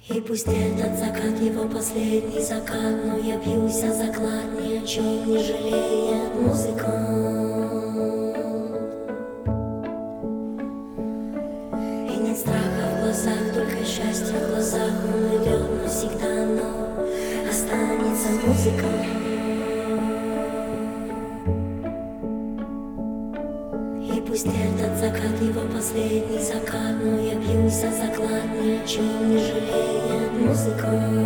И пусть этот закат его последний закат, но я бьюсь о заклад, ни о чем не жалеет музыкант. И нет страха в глазах, только счастье в глазах. Он идет навсегда, но останется музыка. И пусть этот закат его последний закат, но я бьюсь о заклад, ни о чем не жалеет музыка.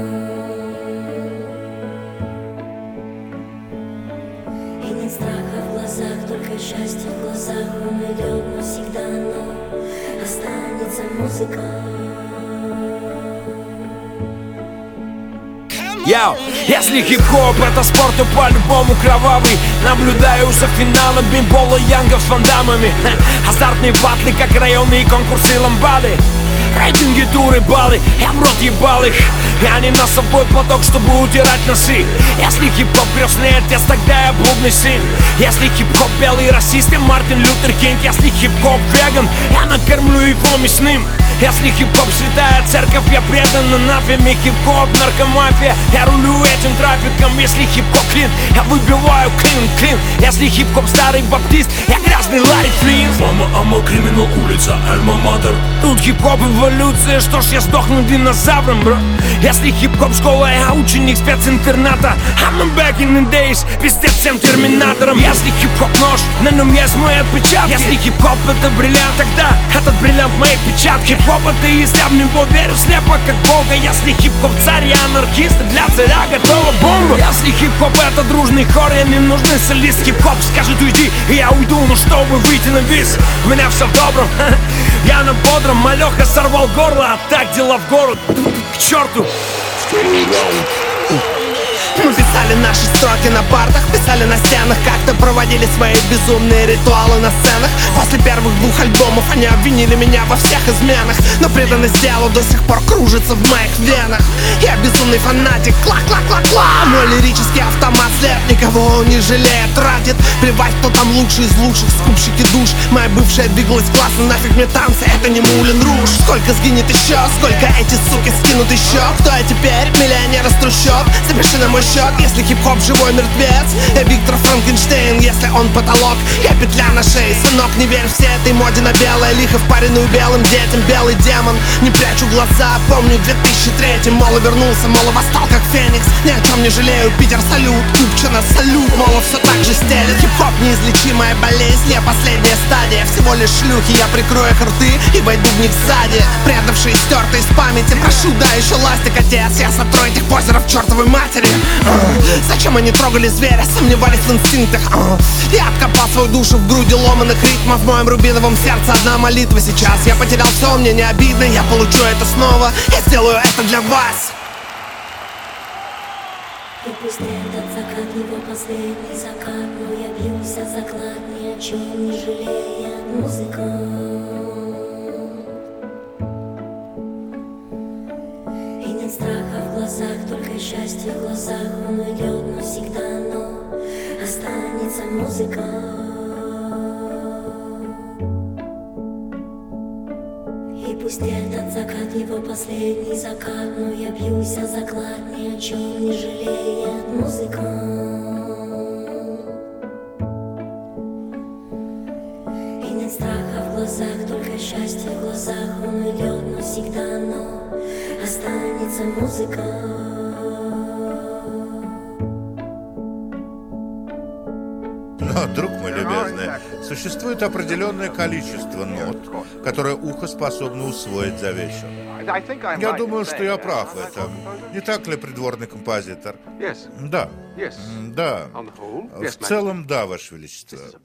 И нет страха в глазах, только счастье в глазах. Он идет навсегда, но останется музыка. Йоу, если хип-хоп это спорт, то по-любому кровавый. Наблюдаю за финалом бейсбола Янга с вандамами. Азартные батлы, как районные конкурсы ламбады. Рейтинги, туры, баллы, я в рот ебал их. И они на собой платок, чтобы утирать носы. Если хип-хоп крестный отец, тогда я блудный сын. Если хип-хоп белый расист, я Мартин Лютер Кинг. Если хип-хоп веган, я накормлю его мясным. Если хип-хоп святая церковь, я предан анафеме. Хип-хоп наркомафия, я рулю этим трафиком. Если хип-хоп клин, я выбиваю клин. Если хип-хоп старый баптист, я грязный Ларри Флинн. Мама, криминал, улица, альма-матер. Тут хип-хоп эволюция, что ж я сдохну динозавром, бро. Если хип-хоп школа, я ученик специнтерната. I'm back in the days, пиздец всем терминаторам. Если хип-хоп нож, на нем есть мой отпечаток. Если хип-хоп это бриллиант, тогда этот бриллиант в моей печатке. Хип-хоп это если я в него верю слепо как Бога. Если хип-хоп царь, я анархист, для царя готова бомба. Если хип-хоп это дружный хор, я не нужный солист. Хип-хоп скажет уйди, и я уйду, ну чтобы выйти на бис. У меня все в добром, я на бодром. Малеха сорвал горло, а так дела в город. К черту. Мы писали наши строки на партах, писали на стенах, как-то проводили свои безумные ритуалы на сценах. После первых 2 альбомов они обвинили меня во всех изменах, но преданность делу до сих пор кружится в моих венах. Я безумный фанатик, кла-кла-кла-кла. Мой лирический автомат след никого не жалеет, тратит. Плевать, кто там лучший из лучших, скупщики душ. Моя бывшая двигалась классно, нафиг мне танцы, это не Мулен Руж. Сколько сгинет еще, сколько эти суки скинут еще. Кто я теперь? Миллионер из трущоб. Запиши на мой счет, если хип-хоп живой мертвец. Я Виктор Франкенштейн, если он потолок, я петля на шее. Сынок, не верь всей этой моде на белое лихо, впаренную белым детям, белый демон. Не прячу глаза, помню 2003. Моло вернулся, моло восстал как феникс. Ни о чем не жалею, Питер салют, Купчино салют. Моло все так же стелет. Хип-хоп неизлечимая болезнь, я последняя стадия. Всего лишь шлюхи, я прикрою их рты и войду в них сзади. Предавшие, стертые из памяти, прошу, да еще ластик, отец. Я сотру этих позеров чертовой матери. Зачем они трогали зверя, сомневались в инстинктах? Я откопал свою душу в груди ломаных ритмов. В моем рубиновом сердце одна молитва сейчас. Я потерял все, мне не обидно, я получу это снова. Я сделаю это для вас. И пусть этот закат его последний закат, но я бьюсь о заклад, ни о чем не жалеет музыка. И нет страха в глазах, только счастье в глазах. Он уйдет навсегда, но останется музыка. И пусть этот закат его последний закат, но я бьюсь о заклад, ни о чем не жалеет музыка. И нет страха в глазах, только счастье в глазах. Он уйдет навсегда, но останется музыка. Но, друг мой любезный, существует определенное количество нот, которое ухо способно усвоить за вечер. Я думаю, что я прав в этом. Не так ли, придворный композитор? Да. Да. В целом, да, Ваше Величество.